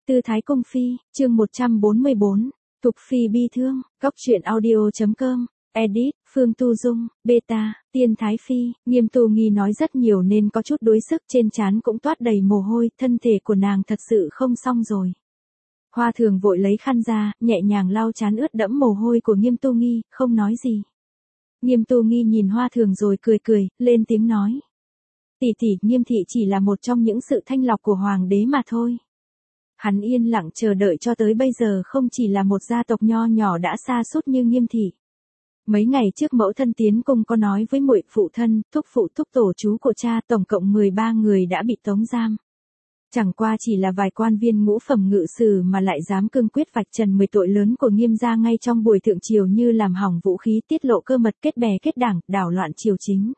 Tư Thái Cung Phi, chương 144, Thục Phi bi thương, Cóc truyện audio.com, edit, Phương Tu Dung, beta, Tiên Thái Phi, Nghiêm Tu Nghi nói rất nhiều nên có chút đuối sức, trên trán cũng toát đầy mồ hôi, thân thể của nàng thật sự không xong rồi. Hoa Thường vội lấy khăn ra, nhẹ nhàng lau trán ướt đẫm mồ hôi của Nghiêm Tu Nghi, không nói gì. Nghiêm Tu Nghi nhìn Hoa Thường rồi cười cười, lên tiếng nói. Tỷ tỷ, Nghiêm thị chỉ là một trong những sự thanh lọc của hoàng đế mà thôi. Hắn yên lặng chờ đợi cho tới bây giờ không chỉ là một gia tộc nho nhỏ đã sa sút như Nghiêm thị. Mấy ngày trước mẫu thân tiến cung có nói với muội phụ thân, thúc phụ thúc tổ chú của cha, tổng cộng 13 người đã bị tống giam. Chẳng qua chỉ là vài quan viên ngũ phẩm ngự sử mà lại dám cương quyết vạch trần 10 tội lớn của Nghiêm gia ngay trong buổi thượng triều, như làm hỏng vũ khí, tiết lộ cơ mật, kết bè kết đảng, đảo loạn triều chính.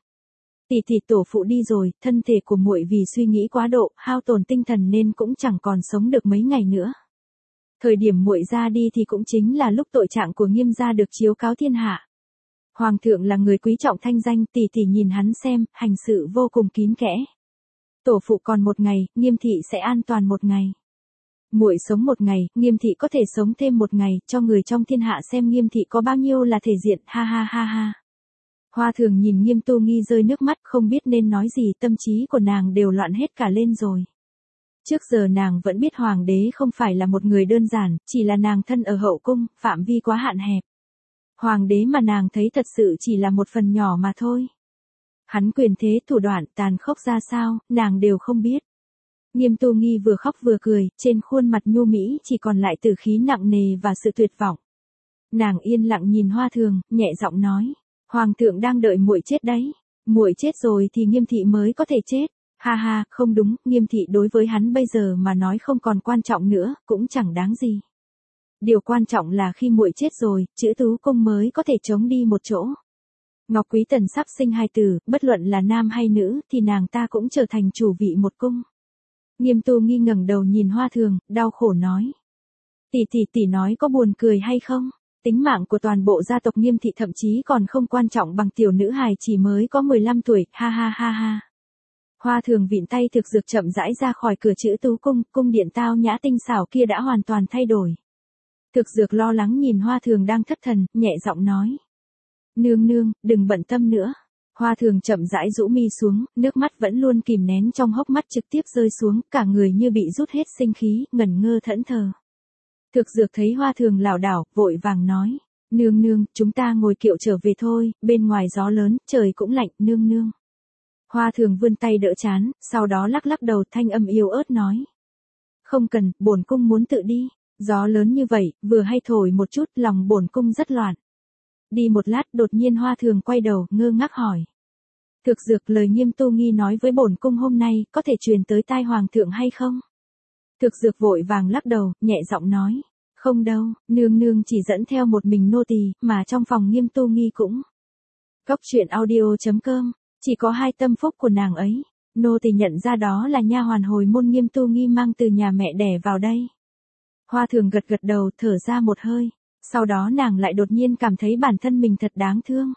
Tỷ tổ phụ đi rồi, thân thể của muội vì suy nghĩ quá độ, hao tổn tinh thần nên cũng chẳng còn sống được mấy ngày nữa. Thời điểm muội ra đi thì cũng chính là lúc tội trạng của Nghiêm gia được chiếu cáo thiên hạ. Hoàng thượng là người quý trọng thanh danh, tỷ nhìn hắn xem, hành sự vô cùng kín kẽ. Tổ phụ còn một ngày, Nghiêm thị sẽ an toàn một ngày. Muội sống một ngày, Nghiêm thị có thể sống thêm một ngày, cho người trong thiên hạ xem Nghiêm thị có bao nhiêu là thể diện, ha ha ha ha. Hoa Thường nhìn Nghiêm Tu Nghi rơi nước mắt, không biết nên nói gì, tâm trí của nàng đều loạn hết cả lên rồi. Trước giờ nàng vẫn biết hoàng đế không phải là một người đơn giản, chỉ là nàng thân ở hậu cung, phạm vi quá hạn hẹp. Hoàng đế mà nàng thấy thật sự chỉ là một phần nhỏ mà thôi. Hắn quyền thế, thủ đoạn, tàn khốc ra sao, nàng đều không biết. Nghiêm Tu Nghi vừa khóc vừa cười, trên khuôn mặt nhu mỹ chỉ còn lại tử khí nặng nề và sự tuyệt vọng. Nàng yên lặng nhìn Hoa Thường, nhẹ giọng nói. Hoàng thượng đang đợi muội chết đấy. Muội chết rồi thì Nghiêm thị mới có thể chết. Ha ha, không đúng, Nghiêm thị đối với hắn bây giờ mà nói không còn quan trọng nữa, cũng chẳng đáng gì. Điều quan trọng là khi muội chết rồi, chữ Tú Cung mới có thể chống đi một chỗ. Ngọc Quý Tần sắp sinh hai tử, bất luận là nam hay nữ thì nàng ta cũng trở thành chủ vị một cung. Nghiêm Tu Nghi ngẩng đầu nhìn Hoa Thường, đau khổ nói. Tỷ nói có buồn cười hay không? Tính mạng của toàn bộ gia tộc Nghiêm thị thậm chí còn không quan trọng bằng tiểu nữ hài chỉ mới có 15 tuổi, ha ha ha ha. Hoa Thường vịn tay thực dược chậm rãi ra khỏi cửa chữ Tú Cung, cung điện tao nhã tinh xảo kia đã hoàn toàn thay đổi. Thực dược lo lắng nhìn Hoa Thường đang thất thần, nhẹ giọng nói. Nương, đừng bận tâm nữa. Hoa Thường chậm rãi rũ mi xuống, nước mắt vẫn luôn kìm nén trong hốc mắt trực tiếp rơi xuống, cả người như bị rút hết sinh khí, ngẩn ngơ thẫn thờ. Thực dược thấy Hoa Thường lảo đảo, vội vàng nói. Nương, chúng ta ngồi kiệu trở về thôi, bên ngoài gió lớn, trời cũng lạnh, nương. Hoa Thường vươn tay đỡ chán, sau đó lắc đầu, thanh âm yếu ớt nói. Không cần, bổn cung muốn tự đi. Gió lớn như vậy, vừa hay thổi một chút, lòng bổn cung rất loạn. Đi một lát, đột nhiên Hoa Thường quay đầu, ngơ ngác hỏi. Thực dược, lời Nghiêm Tu Nghi nói với bổn cung hôm nay, có thể truyền tới tai hoàng thượng hay không? Thực dược vội vàng lắc đầu, nhẹ giọng nói. Không đâu, nương chỉ dẫn theo một mình nô tỳ, mà trong phòng Nghiêm Tu Nghi cũng. Cóc truyện audio.com, chỉ có hai tâm phúc của nàng ấy. Nô tỳ nhận ra đó là nha hoàn hồi môn Nghiêm Tu Nghi mang từ nhà mẹ đẻ vào đây. Hoa Thường gật đầu, thở ra một hơi. Sau đó nàng lại đột nhiên cảm thấy bản thân mình thật đáng thương.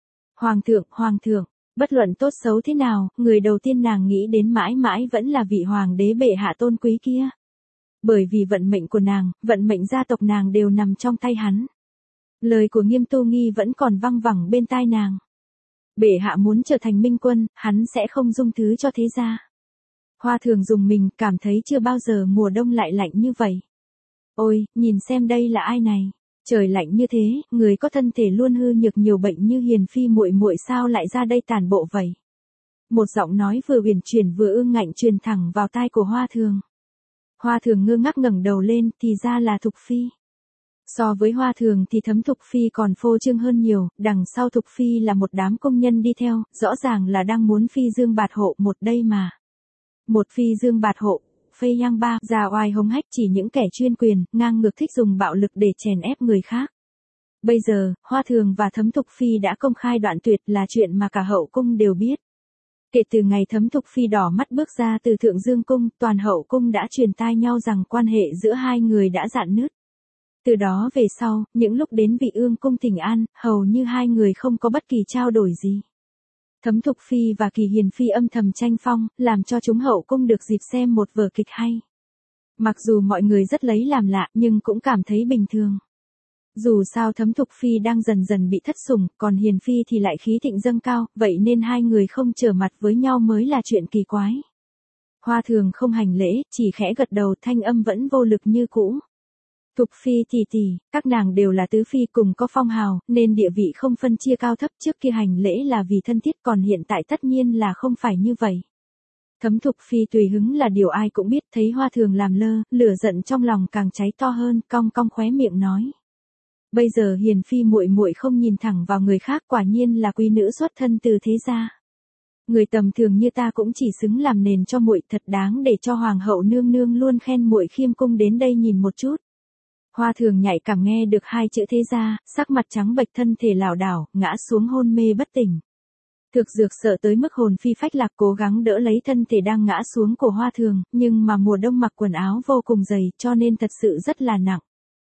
Hoàng thượng, bất luận tốt xấu thế nào, người đầu tiên nàng nghĩ đến mãi mãi vẫn là vị hoàng đế bệ hạ tôn quý kia. Bởi vì vận mệnh của nàng, vận mệnh gia tộc nàng đều nằm trong tay hắn. Lời của Nghiêm Tu Nghi vẫn còn văng vẳng bên tai nàng. Bệ hạ muốn trở thành minh quân, hắn sẽ không dung thứ cho thế gia. Hoa Thường dùng mình, cảm thấy chưa bao giờ mùa đông lại lạnh như vậy. Ôi, nhìn xem đây là ai này? Trời lạnh như thế, người có thân thể luôn hư nhược nhiều bệnh như Hiền Phi muội sao lại ra đây tàn bộ vậy? Một giọng nói vừa uyển chuyển vừa ương ngạnh truyền thẳng vào tai của Hoa Thường. Hoa Thường ngơ ngác ngẩng đầu lên, thì ra là Thục Phi. So với Hoa Thường thì Thấm Thục Phi còn phô trương hơn nhiều, đằng sau Thục Phi là một đám công nhân đi theo, rõ ràng là đang muốn phi dương bạt hộ một đây mà. Một phi dương bạt hộ. Phê Yang Ba, già oai hống hách, chỉ những kẻ chuyên quyền, ngang ngược thích dùng bạo lực để chèn ép người khác. Bây giờ, Hoa Thường và Thấm Thục Phi đã công khai đoạn tuyệt, là chuyện mà cả hậu cung đều biết. Kể từ ngày Thấm Thục Phi đỏ mắt bước ra từ Thượng Dương Cung, toàn hậu cung đã truyền tai nhau rằng quan hệ giữa hai người đã rạn nứt. Từ đó về sau, những lúc đến Vị Ương Cung thỉnh an, hầu như hai người không có bất kỳ trao đổi gì. Thấm Thục Phi và Kỳ Hiền Phi âm thầm tranh phong, làm cho chúng hậu cung được dịp xem một vở kịch hay. Mặc dù mọi người rất lấy làm lạ nhưng cũng cảm thấy bình thường. Dù sao Thấm Thục Phi đang dần dần bị thất sủng, còn Hiền Phi thì lại khí thịnh dâng cao, vậy nên hai người không trở mặt với nhau mới là chuyện kỳ quái. Hoa Thường không hành lễ, chỉ khẽ gật đầu, thanh âm vẫn vô lực như cũ. Thục Phi tỷ tỷ, các nàng đều là tứ phi cùng có phong hào, nên địa vị không phân chia cao thấp, trước kia hành lễ là vì thân thiết, còn hiện tại tất nhiên là không phải như vậy. Thấm Thục Phi tùy hứng là điều ai cũng biết, thấy Hoa Thường làm lơ, lửa giận trong lòng càng cháy to hơn, cong cong khóe miệng nói. Bây giờ Hiền Phi muội muội không nhìn thẳng vào người khác, quả nhiên là quý nữ xuất thân từ thế gia. Người tầm thường như ta cũng chỉ xứng làm nền cho muội, thật đáng để cho hoàng hậu nương nương luôn khen muội khiêm cung, đến đây nhìn một chút. Hoa Thường nhạy cảm nghe được hai chữ thế gia, sắc mặt trắng bệch, thân thể lảo đảo, ngã xuống hôn mê bất tỉnh. Thực Dược sợ tới mức hồn phi phách lạc, cố gắng đỡ lấy thân thể đang ngã xuống của Hoa Thường, nhưng mà mùa đông mặc quần áo vô cùng dày, cho nên thật sự rất là nặng.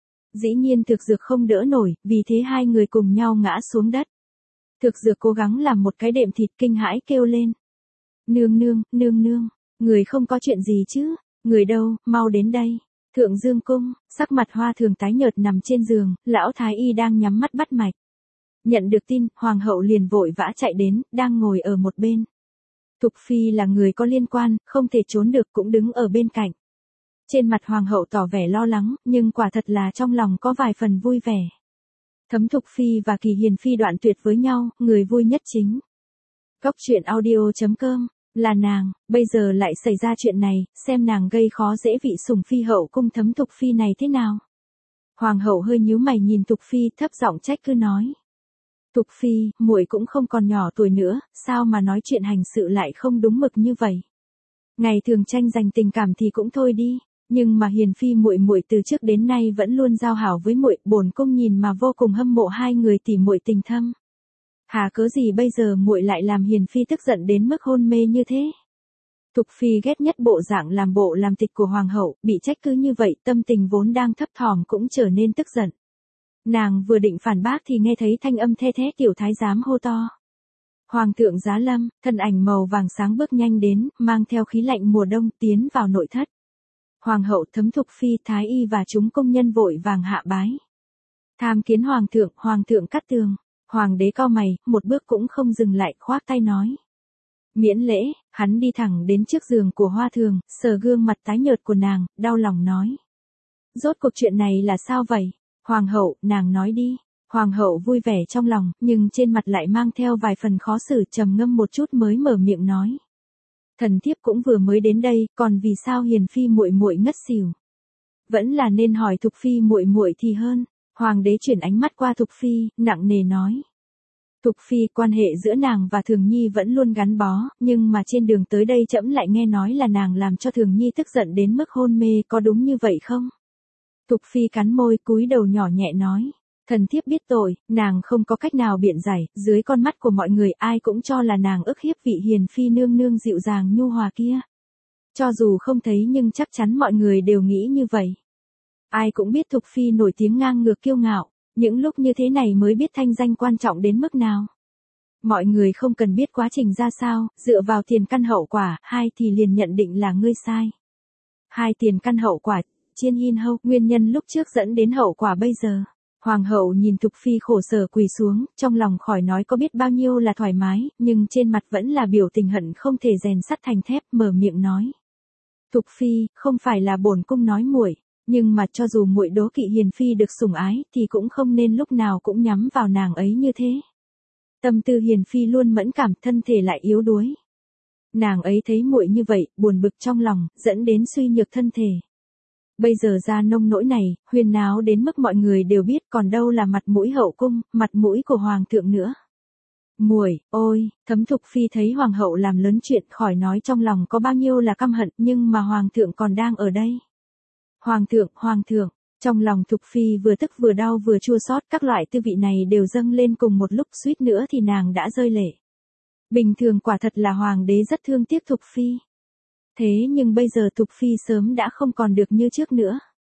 Dĩ nhiên Thực Dược không đỡ nổi, vì thế hai người cùng nhau ngã xuống đất. Thực Dược cố gắng làm một cái đệm thịt, kinh hãi kêu lên. Nương nương, người không có chuyện gì chứ, người đâu, mau đến đây. Thượng Dương cung, sắc mặt Hoa Thường tái nhợt nằm trên giường, lão thái y đang nhắm mắt bắt mạch. Nhận được tin, hoàng hậu liền vội vã chạy đến, đang ngồi ở một bên. Thục Phi là người có liên quan, không thể trốn được, cũng đứng ở bên cạnh. Trên mặt hoàng hậu tỏ vẻ lo lắng, nhưng quả thật là trong lòng có vài phần vui vẻ. Thấm Thục Phi và Kỳ Hiền Phi đoạn tuyệt với nhau, người vui nhất chính. Cóc truyện audio.com, là nàng, bây giờ lại xảy ra chuyện này, xem nàng gây khó dễ vị sủng phi hậu cung Thấm Thục Phi này thế nào. Hoàng hậu hơi nhíu mày nhìn Thục Phi, thấp giọng trách cứ nói. Thục Phi, muội cũng không còn nhỏ tuổi nữa, sao mà nói chuyện hành sự lại không đúng mực như vậy. Ngày thường tranh giành tình cảm thì cũng thôi đi, nhưng mà Hiền Phi muội muội từ trước đến nay vẫn luôn giao hảo với muội, bổn cung nhìn mà vô cùng hâm mộ hai người tỉ muội tình thâm. Hà cớ gì bây giờ muội lại làm Hiền Phi tức giận đến mức hôn mê như thế? Thục Phi ghét nhất bộ dạng làm bộ làm tịch của hoàng hậu, bị trách cứ như vậy, tâm tình vốn đang thấp thỏm cũng trở nên tức giận. Nàng vừa định phản bác thì nghe thấy thanh âm the thé tiểu thái giám hô to. Hoàng thượng giá lâm, thân ảnh màu vàng sáng bước nhanh đến, mang theo khí lạnh mùa đông tiến vào nội thất. Hoàng hậu, Thấm Thục Phi, thái y và chúng công nhân vội vàng hạ bái. Tham kiến hoàng thượng cắt tường. Hoàng đế cau mày, một bước cũng không dừng lại, khoác tay nói. Miễn lễ, hắn đi thẳng đến trước giường của Hoa Thường, sờ gương mặt tái nhợt của nàng, đau lòng nói. Rốt cuộc chuyện này là sao vậy? Hoàng hậu, nàng nói đi. Hoàng hậu vui vẻ trong lòng, nhưng trên mặt lại mang theo vài phần khó xử, trầm ngâm một chút mới mở miệng nói. Thần thiếp cũng vừa mới đến đây, còn vì sao Hiền Phi muội muội ngất xỉu? Vẫn là nên hỏi Thục Phi muội muội thì hơn. Hoàng đế chuyển ánh mắt qua Thục Phi, nặng nề nói. Thục Phi, quan hệ giữa nàng và Thường Nhi vẫn luôn gắn bó, nhưng mà trên đường tới đây trẫm lại nghe nói là nàng làm cho Thường Nhi tức giận đến mức hôn mê, có đúng như vậy không? Thục Phi cắn môi, cúi đầu nhỏ nhẹ nói. Thần thiếp biết tội, nàng không có cách nào biện giải, dưới con mắt của mọi người ai cũng cho là nàng ức hiếp vị Hiền Phi nương nương dịu dàng nhu hòa kia. Cho dù không thấy nhưng chắc chắn mọi người đều nghĩ như vậy. Ai cũng biết Thục Phi nổi tiếng ngang ngược kiêu ngạo, những lúc như thế này mới biết thanh danh quan trọng đến mức nào. Mọi người không cần biết quá trình ra sao, dựa vào tiền căn hậu quả, hai thì liền nhận định là ngươi sai. Hai tiền căn hậu quả, chiên hin hâu, nguyên nhân lúc trước dẫn đến hậu quả bây giờ. Hoàng hậu nhìn Thục Phi khổ sở quỳ xuống, trong lòng khỏi nói có biết bao nhiêu là thoải mái, nhưng trên mặt vẫn là biểu tình hận không thể rèn sắt thành thép, mở miệng nói. Thục Phi, không phải là bổn cung nói muội, nhưng mà cho dù muội đố kỵ Hiền Phi được sủng ái, thì cũng không nên lúc nào cũng nhắm vào nàng ấy như thế. Tâm tư Hiền Phi luôn mẫn cảm, thân thể lại yếu đuối. Nàng ấy thấy muội như vậy, buồn bực trong lòng, dẫn đến suy nhược thân thể. Bây giờ ra nông nỗi này, huyên náo đến mức mọi người đều biết, còn đâu là mặt mũi hậu cung, mặt mũi của hoàng thượng nữa. Muội, ôi, Thấm Thục Phi thấy hoàng hậu làm lớn chuyện, khỏi nói trong lòng có bao nhiêu là căm hận, nhưng mà hoàng thượng còn đang ở đây. Hoàng thượng, trong lòng Thục Phi vừa tức vừa đau vừa chua xót, các loại tư vị này đều dâng lên cùng một lúc, suýt nữa thì nàng đã rơi lệ. Bình thường quả thật là hoàng đế rất thương tiếc Thục Phi. Thế nhưng bây giờ Thục Phi sớm đã không còn được như trước nữa.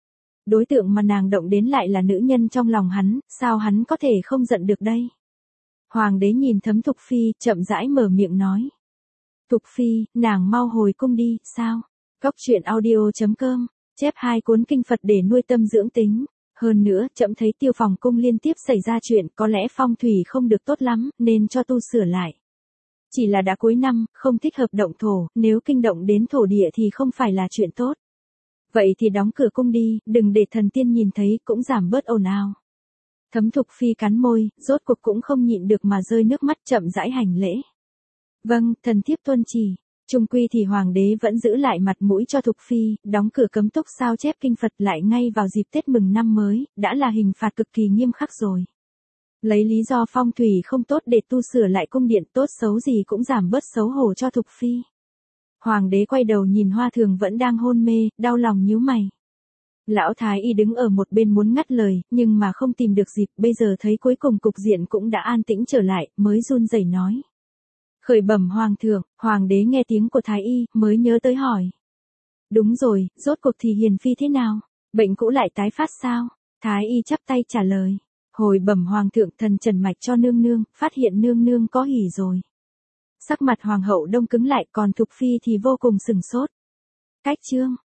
Đối tượng mà nàng động đến lại là nữ nhân trong lòng hắn, sao hắn có thể không giận được đây? Hoàng đế nhìn Thấm Thục Phi, chậm rãi mở miệng nói. Thục Phi, nàng mau hồi cung đi, sao? Cóc truyện audio.com chép 2 cuốn kinh Phật để nuôi tâm dưỡng tính. Hơn nữa, trẫm thấy Tiêu Phòng cung liên tiếp xảy ra chuyện, có lẽ phong thủy không được tốt lắm, nên cho tu sửa lại. Chỉ là đã cuối năm, không thích hợp động thổ, nếu kinh động đến thổ địa thì không phải là chuyện tốt. Vậy thì đóng cửa cung đi, đừng để thần tiên nhìn thấy, cũng giảm bớt ồn ào. Thấm Thục Phi cắn môi, rốt cuộc cũng không nhịn được mà rơi nước mắt, chậm rãi hành lễ. Vâng, thần thiếp tuân chỉ. Chung quy thì hoàng đế vẫn giữ lại mặt mũi cho Thục Phi, đóng cửa cấm túc sao chép kinh Phật lại ngay vào dịp Tết mừng năm mới, đã là hình phạt cực kỳ nghiêm khắc rồi. Lấy lý do phong thủy không tốt để tu sửa lại cung điện, tốt xấu gì cũng giảm bớt xấu hổ cho Thục Phi. Hoàng đế quay đầu nhìn Hoa Thường vẫn đang hôn mê, đau lòng nhíu mày. Lão Thái Y đứng ở một bên muốn ngắt lời, nhưng mà không tìm được dịp, bây giờ thấy cuối cùng cục diện cũng đã an tĩnh trở lại, mới run rẩy nói. Khởi bẩm Hoàng thượng, Hoàng đế nghe tiếng của Thái Y, mới nhớ tới hỏi. Đúng rồi, rốt cuộc thì Hiền Phi thế nào? Bệnh cũ lại tái phát sao? Thái Y chắp tay trả lời. Hồi bẩm Hoàng thượng, thần trần mạch cho nương nương, phát hiện nương nương có hỉ rồi. Sắc mặt Hoàng hậu đông cứng lại, còn Thục Phi thì vô cùng sừng sốt. Cách chương.